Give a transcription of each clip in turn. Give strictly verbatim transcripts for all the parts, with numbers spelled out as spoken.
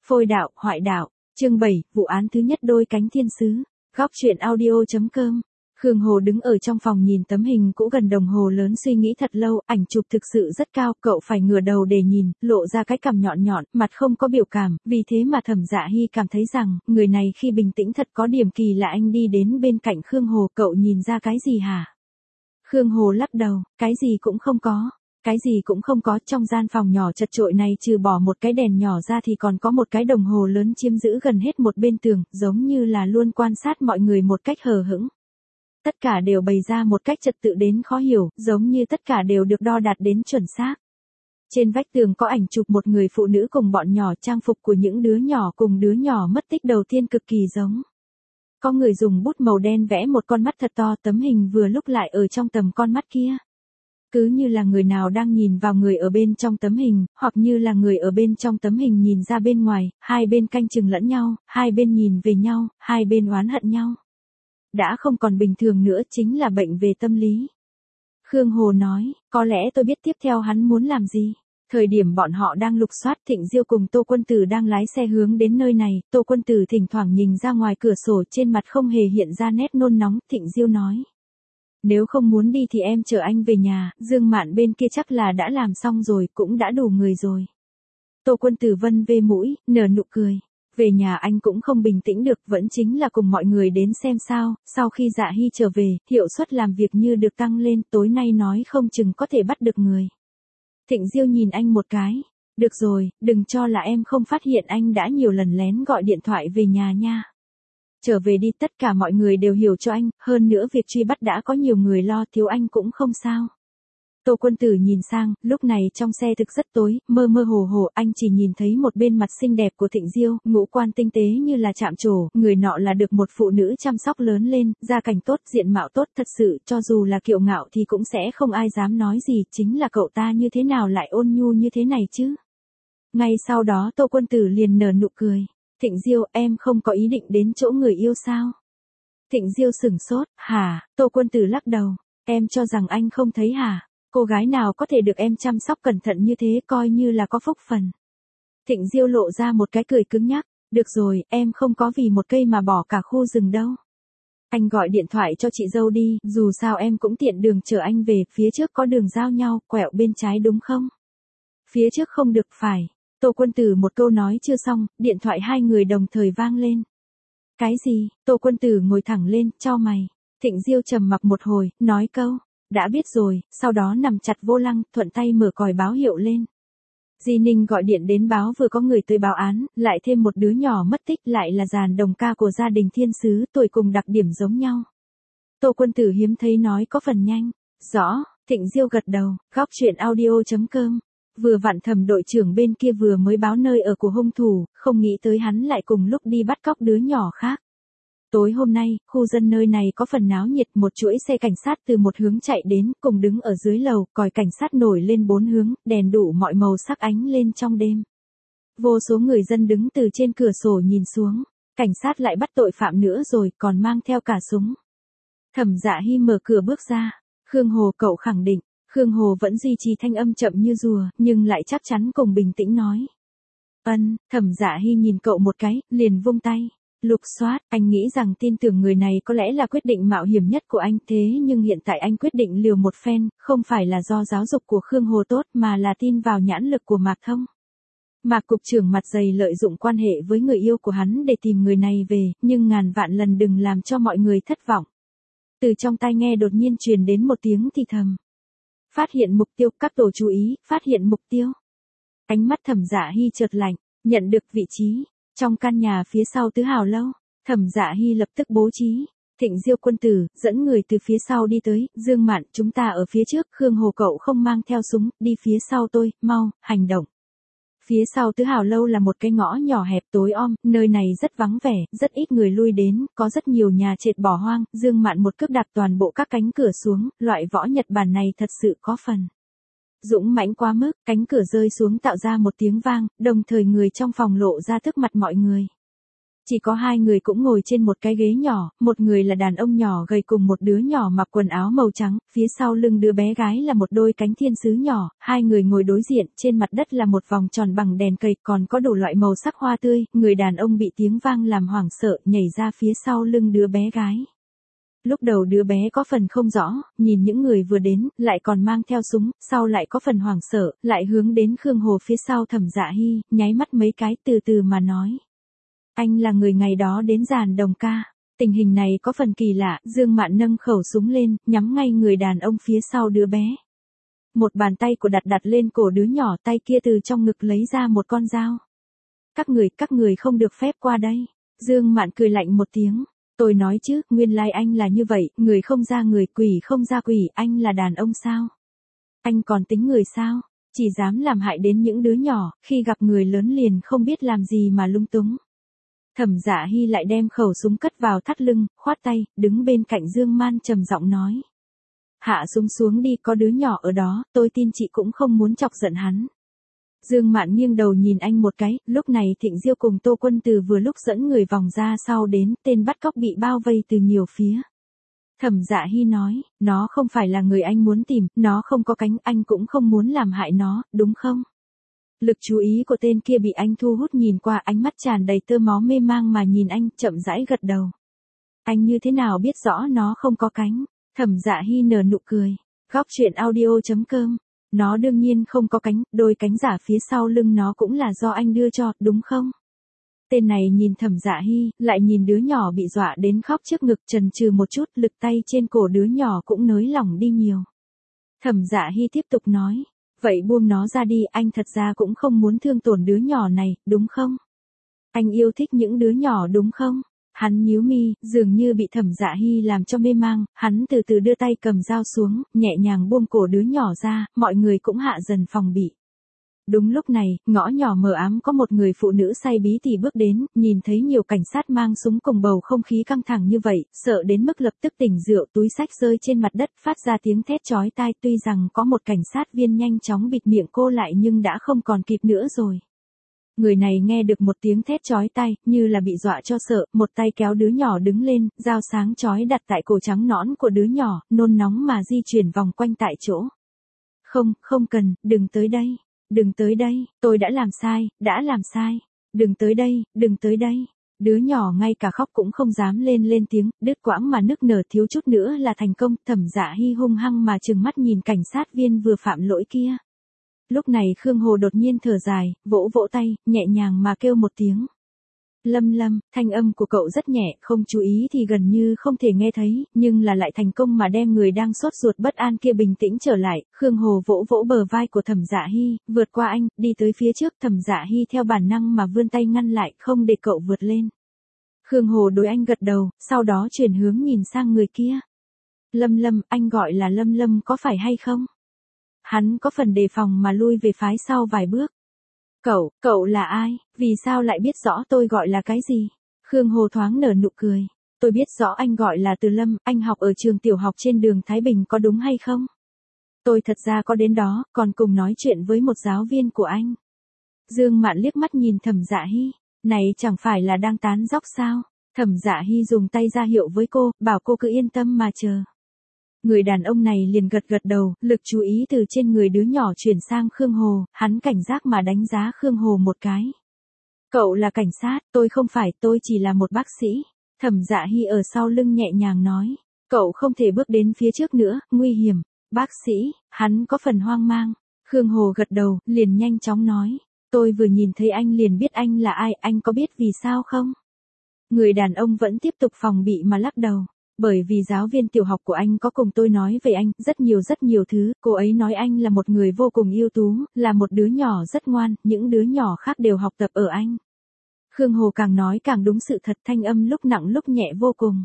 Phôi đạo, hoại đạo, chương bảy, vụ án thứ nhất đôi cánh thiên sứ, góc truyện audio.com. Khương Hồ đứng ở trong phòng nhìn tấm hình cũ gần đồng hồ lớn suy nghĩ thật lâu, ảnh chụp thực sự rất cao, cậu phải ngửa đầu để nhìn, lộ ra cái cằm nhọn nhọn, mặt không có biểu cảm, vì thế mà Thẩm Dạ Hy cảm thấy rằng, người này khi bình tĩnh thật có điểm kỳ lạ. Anh đi đến bên cạnh Khương Hồ, cậu nhìn ra cái gì hả? Khương Hồ lắc đầu, cái gì cũng không có. Cái gì cũng không có, trong gian phòng nhỏ chật chội này trừ bỏ một cái đèn nhỏ ra thì còn có một cái đồng hồ lớn chiếm giữ gần hết một bên tường, giống như là luôn quan sát mọi người một cách hờ hững. Tất cả đều bày ra một cách trật tự đến khó hiểu, giống như tất cả đều được đo đạt đến chuẩn xác. Trên vách tường có ảnh chụp một người phụ nữ cùng bọn nhỏ, trang phục của những đứa nhỏ cùng đứa nhỏ mất tích đầu tiên cực kỳ giống. Có người dùng bút màu đen vẽ một con mắt thật to, tấm hình vừa lúc lại ở trong tầm con mắt kia. Cứ như là người nào đang nhìn vào người ở bên trong tấm hình, hoặc như là người ở bên trong tấm hình nhìn ra bên ngoài, hai bên canh chừng lẫn nhau, hai bên nhìn về nhau, hai bên oán hận nhau. Đã không còn bình thường nữa, chính là bệnh về tâm lý. Khương Hồ nói, có lẽ tôi biết tiếp theo hắn muốn làm gì. Thời điểm bọn họ đang lục soát, Thịnh Diêu cùng Tô Quân Tử đang lái xe hướng đến nơi này, Tô Quân Tử thỉnh thoảng nhìn ra ngoài cửa sổ, trên mặt không hề hiện ra nét nôn nóng. Thịnh Diêu nói, nếu không muốn đi thì em chở anh về nhà, Dương Mạn bên kia chắc là đã làm xong rồi, cũng đã đủ người rồi. Tô Quân Tử vân vê mũi, nở nụ cười. Về nhà anh cũng không bình tĩnh được, vẫn chính là cùng mọi người đến xem sao. Sau khi Dạ Hy trở về, hiệu suất làm việc như được tăng lên, tối nay nói không chừng có thể bắt được người. Thịnh Diêu nhìn anh một cái. Được rồi, đừng cho là em không phát hiện anh đã nhiều lần lén gọi điện thoại về nhà nha. Trở về đi, tất cả mọi người đều hiểu cho anh, hơn nữa việc truy bắt đã có nhiều người lo, thiếu anh cũng không sao. Tô Quân Tử nhìn sang, lúc này trong xe thực rất tối, mơ mơ hồ hồ, anh chỉ nhìn thấy một bên mặt xinh đẹp của Thịnh Diêu, ngũ quan tinh tế như là chạm trổ, người nọ là được một phụ nữ chăm sóc lớn lên, gia cảnh tốt, diện mạo tốt, thật sự, cho dù là kiêu ngạo thì cũng sẽ không ai dám nói gì, chính là cậu ta như thế nào lại ôn nhu như thế này chứ. Ngay sau đó Tô Quân Tử liền nở nụ cười. Thịnh Diêu, em không có ý định đến chỗ người yêu sao? Thịnh Diêu sửng sốt, hả? Tô Quân Tử lắc đầu, em cho rằng anh không thấy hả? Cô gái nào có thể được em chăm sóc cẩn thận như thế, coi như là có phúc phần. Thịnh Diêu lộ ra một cái cười cứng nhắc, được rồi, em không có vì một cây mà bỏ cả khu rừng đâu. Anh gọi điện thoại cho chị dâu đi, dù sao em cũng tiện đường chở anh về, phía trước có đường giao nhau, quẹo bên trái đúng không? Phía trước không được phải. Tô Quân Tử một câu nói chưa xong, điện thoại hai người đồng thời vang lên. Cái gì? Tô Quân Tử ngồi thẳng lên, chau mày. Thịnh Diêu trầm mặc một hồi, nói câu, đã biết rồi, sau đó nằm chặt vô lăng, thuận tay mở còi báo hiệu lên. Di Ninh gọi điện đến báo vừa có người tới báo án, lại thêm một đứa nhỏ mất tích, lại là dàn đồng ca của gia đình thiên sứ, tuổi cùng đặc điểm giống nhau. Tô Quân Tử hiếm thấy nói có phần nhanh. Rõ, Thịnh Diêu gật đầu, góc truyện audio.com. Vừa vặn Thẩm đội trưởng bên kia vừa mới báo nơi ở của hung thủ, không nghĩ tới hắn lại cùng lúc đi bắt cóc đứa nhỏ khác. Tối hôm nay, khu dân nơi này có phần náo nhiệt, một chuỗi xe cảnh sát từ một hướng chạy đến, cùng đứng ở dưới lầu, còi cảnh sát nổi lên bốn hướng, đèn đủ mọi màu sắc ánh lên trong đêm. Vô số người dân đứng từ trên cửa sổ nhìn xuống, cảnh sát lại bắt tội phạm nữa rồi, còn mang theo cả súng. Thẩm Dạ Hy mở cửa bước ra, Khương Hồ, cậu khẳng định. Khương Hồ vẫn duy trì thanh âm chậm như rùa, nhưng lại chắc chắn cùng bình tĩnh nói. Ân, Thẩm Dạ Hy nhìn cậu một cái, liền vung tay. Lục soát, anh nghĩ rằng tin tưởng người này có lẽ là quyết định mạo hiểm nhất của anh, thế nhưng hiện tại anh quyết định liều một phen, không phải là do giáo dục của Khương Hồ tốt mà là tin vào nhãn lực của Mạc Thông. Mạc cục trưởng mặt dày lợi dụng quan hệ với người yêu của hắn để tìm người này về, nhưng ngàn vạn lần đừng làm cho mọi người thất vọng. Từ trong tai nghe đột nhiên truyền đến một tiếng thì thầm. Phát hiện mục tiêu, các tổ chú ý, phát hiện mục tiêu. Ánh mắt Thẩm Dạ Hy chợt lạnh, nhận được vị trí. Trong căn nhà phía sau Tứ Hào lâu, Thẩm Dạ Hy lập tức bố trí. Thịnh Diêu Quân Tử, dẫn người từ phía sau đi tới, Dương Mạn, chúng ta ở phía trước, Khương Hồ cậu không mang theo súng, đi phía sau tôi, mau, hành động. Phía sau Tứ Hào lâu là một cái ngõ nhỏ hẹp tối om, nơi này rất vắng vẻ, rất ít người lui đến, có rất nhiều nhà trệt bỏ hoang, Dương Mạn một cước đạp toàn bộ các cánh cửa xuống, loại võ Nhật Bản này thật sự có phần dũng mãnh quá mức, cánh cửa rơi xuống tạo ra một tiếng vang, đồng thời người trong phòng lộ ra trước mặt mọi người. Chỉ có hai người cũng ngồi trên một cái ghế nhỏ, một người là đàn ông nhỏ gầy cùng một đứa nhỏ mặc quần áo màu trắng, phía sau lưng đứa bé gái là một đôi cánh thiên sứ nhỏ, hai người ngồi đối diện, trên mặt đất là một vòng tròn bằng đèn cầy, còn có đủ loại màu sắc hoa tươi, người đàn ông bị tiếng vang làm hoảng sợ, nhảy ra phía sau lưng đứa bé gái. Lúc đầu đứa bé có phần không rõ, nhìn những người vừa đến, lại còn mang theo súng, sau lại có phần hoảng sợ, lại hướng đến Khương Hồ phía sau Thẩm Dạ Hy, nháy mắt mấy cái từ từ mà nói. Anh là người ngày đó đến giàn đồng ca. Tình hình này có phần kỳ lạ, Dương Mạn nâng khẩu súng lên, nhắm ngay người đàn ông phía sau đứa bé. Một bàn tay của đặt đặt lên cổ đứa nhỏ, tay kia từ trong ngực lấy ra một con dao. Các người, các người không được phép qua đây. Dương Mạn cười lạnh một tiếng. Tôi nói chứ, nguyên lai anh là như vậy, người không ra người, quỷ không ra quỷ, anh là đàn ông sao? Anh còn tính người sao? Chỉ dám làm hại đến những đứa nhỏ, khi gặp người lớn liền không biết làm gì mà lung túng. Thẩm Dạ Hy lại đem khẩu súng cất vào thắt lưng, khoát tay, đứng bên cạnh Dương Man trầm giọng nói. Hạ súng xuống đi, có đứa nhỏ ở đó, tôi tin chị cũng không muốn chọc giận hắn. Dương Mạn nghiêng đầu nhìn anh một cái, lúc này Thịnh Diêu cùng Tô Quân Từ vừa lúc dẫn người vòng ra sau đến, tên bắt cóc bị bao vây từ nhiều phía. Thẩm Dạ Hy nói, nó không phải là người anh muốn tìm, nó không có cánh, anh cũng không muốn làm hại nó, đúng không? Lực chú ý của tên kia bị anh thu hút, nhìn qua, ánh mắt tràn đầy tơ máu mê mang mà nhìn anh, chậm rãi gật đầu. Anh như thế nào biết rõ nó không có cánh? Thẩm Dạ Hy nở nụ cười. Góc truyện audio chấm com. Nó đương nhiên không có cánh, đôi cánh giả phía sau lưng nó cũng là do anh đưa cho, đúng không? Tên này nhìn Thẩm Dạ Hy, lại nhìn đứa nhỏ bị dọa đến khóc trước ngực, chần chừ một chút, lực tay trên cổ đứa nhỏ cũng nới lỏng đi nhiều. Thẩm Dạ Hy tiếp tục nói. Vậy buông nó ra đi, anh thật ra cũng không muốn thương tổn đứa nhỏ này, đúng không? Anh yêu thích những đứa nhỏ đúng không? Hắn nhíu mi, dường như bị Thẩm Dạ Hy làm cho mê mang, hắn từ từ đưa tay cầm dao xuống, nhẹ nhàng buông cổ đứa nhỏ ra, mọi người cũng hạ dần phòng bị. Đúng lúc này, ngõ nhỏ mờ ám có một người phụ nữ say bí tỉ bước đến, nhìn thấy nhiều cảnh sát mang súng cùng bầu không khí căng thẳng như vậy, sợ đến mức lập tức tỉnh rượu, túi xách rơi trên mặt đất, phát ra tiếng thét chói tai, tuy rằng có một cảnh sát viên nhanh chóng bịt miệng cô lại nhưng đã không còn kịp nữa rồi. Người này nghe được một tiếng thét chói tai, như là bị dọa cho sợ, một tay kéo đứa nhỏ đứng lên, dao sáng chói đặt tại cổ trắng nõn của đứa nhỏ, nôn nóng mà di chuyển vòng quanh tại chỗ. Không, không cần, đừng tới đây. Đừng tới đây, tôi đã làm sai, đã làm sai. Đừng tới đây, đừng tới đây. Đứa nhỏ ngay cả khóc cũng không dám lên lên tiếng, đứt quãng mà nức nở, thiếu chút nữa là thành công. Thẩm Dạ Hy hung hăng mà trừng mắt nhìn cảnh sát viên vừa phạm lỗi kia. Lúc này Khương Hồ đột nhiên thở dài, vỗ vỗ tay, nhẹ nhàng mà kêu một tiếng. Lâm Lâm, thanh âm của cậu rất nhẹ, không chú ý thì gần như không thể nghe thấy, nhưng là lại thành công mà đem người đang sốt ruột bất an kia bình tĩnh trở lại. Khương Hồ vỗ vỗ bờ vai của Thẩm Dạ Hy, vượt qua anh, đi tới phía trước. Thẩm Dạ Hy theo bản năng mà vươn tay ngăn lại, không để cậu vượt lên. Khương Hồ đối anh gật đầu, sau đó chuyển hướng nhìn sang người kia. Lâm Lâm, anh gọi là Lâm Lâm có phải hay không? Hắn có phần đề phòng mà lui về phái sau vài bước. Cậu, cậu là ai? Vì sao lại biết rõ tôi gọi là cái gì? Khương Hồ thoáng nở nụ cười. Tôi biết rõ anh gọi là Từ Lâm, anh học ở trường tiểu học trên đường Thái Bình có đúng hay không? Tôi thật ra có đến đó, còn cùng nói chuyện với một giáo viên của anh. Dương Mạn liếc mắt nhìn Thẩm Dạ Hy. Này chẳng phải là đang tán dóc sao? Thẩm Dạ Hy dùng tay ra hiệu với cô, bảo cô cứ yên tâm mà chờ. Người đàn ông này liền gật gật đầu, lực chú ý từ trên người đứa nhỏ chuyển sang Khương Hồ, hắn cảnh giác mà đánh giá Khương Hồ một cái. Cậu là cảnh sát, tôi không phải, tôi chỉ là một bác sĩ. Thẩm Dạ Hy ở sau lưng nhẹ nhàng nói. Cậu không thể bước đến phía trước nữa, nguy hiểm. Bác sĩ, hắn có phần hoang mang. Khương Hồ gật đầu, liền nhanh chóng nói. Tôi vừa nhìn thấy anh liền biết anh là ai, anh có biết vì sao không? Người đàn ông vẫn tiếp tục phòng bị mà lắc đầu. Bởi vì giáo viên tiểu học của anh có cùng tôi nói về anh, rất nhiều rất nhiều thứ, cô ấy nói anh là một người vô cùng ưu tú, là một đứa nhỏ rất ngoan, những đứa nhỏ khác đều học tập ở anh. Khương Hồ càng nói càng đúng sự thật, thanh âm lúc nặng lúc nhẹ vô cùng.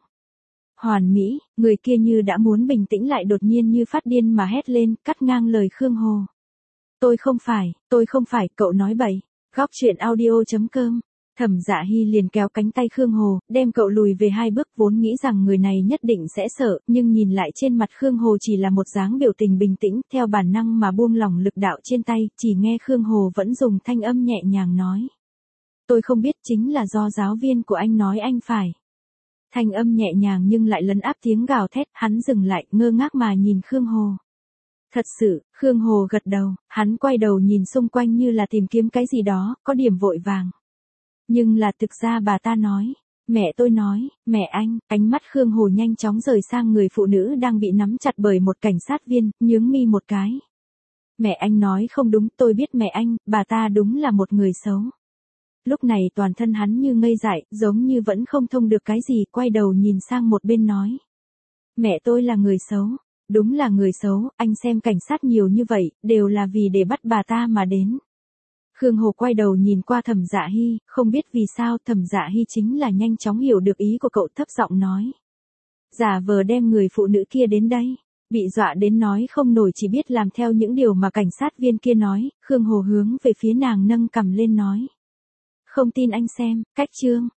Hoàn mỹ, người kia như đã muốn bình tĩnh lại đột nhiên như phát điên mà hét lên, cắt ngang lời Khương Hồ. Tôi không phải, tôi không phải, cậu nói bậy. Góc truyện audio chấm com. Thẩm Dạ Hy liền kéo cánh tay Khương Hồ, đem cậu lùi về hai bước, vốn nghĩ rằng người này nhất định sẽ sợ, nhưng nhìn lại trên mặt Khương Hồ chỉ là một dáng biểu tình bình tĩnh, theo bản năng mà buông lỏng lực đạo trên tay, chỉ nghe Khương Hồ vẫn dùng thanh âm nhẹ nhàng nói. tôi không biết, chính là do giáo viên của anh nói anh phải. Thanh âm nhẹ nhàng nhưng lại lấn áp tiếng gào thét, hắn dừng lại, ngơ ngác mà nhìn Khương Hồ. Thật sự, Khương Hồ gật đầu, hắn quay đầu nhìn xung quanh như là tìm kiếm cái gì đó, có điểm vội vàng. Nhưng là thực ra bà ta nói, mẹ tôi nói, mẹ anh, ánh mắt Khương Hồ nhanh chóng rời sang người phụ nữ đang bị nắm chặt bởi một cảnh sát viên, nhướng mi một cái. Mẹ anh nói không đúng, tôi biết mẹ anh, bà ta đúng là một người xấu. Lúc này toàn thân hắn như ngây dại, giống như vẫn không thông được cái gì, quay đầu nhìn sang một bên nói. Mẹ tôi là người xấu, đúng là người xấu, anh xem cảnh sát nhiều như vậy, đều là vì để bắt bà ta mà đến. Khương Hồ quay đầu nhìn qua Thẩm Dạ Hy, không biết vì sao Thẩm Dạ Hy chính là nhanh chóng hiểu được ý của cậu, thấp giọng nói. Giả vờ đem người phụ nữ kia đến đây. Bị dọa đến nói không nổi, chỉ biết làm theo những điều mà cảnh sát viên kia nói, Khương Hồ hướng về phía nàng nâng cằm lên nói. Không tin anh xem, cách chương.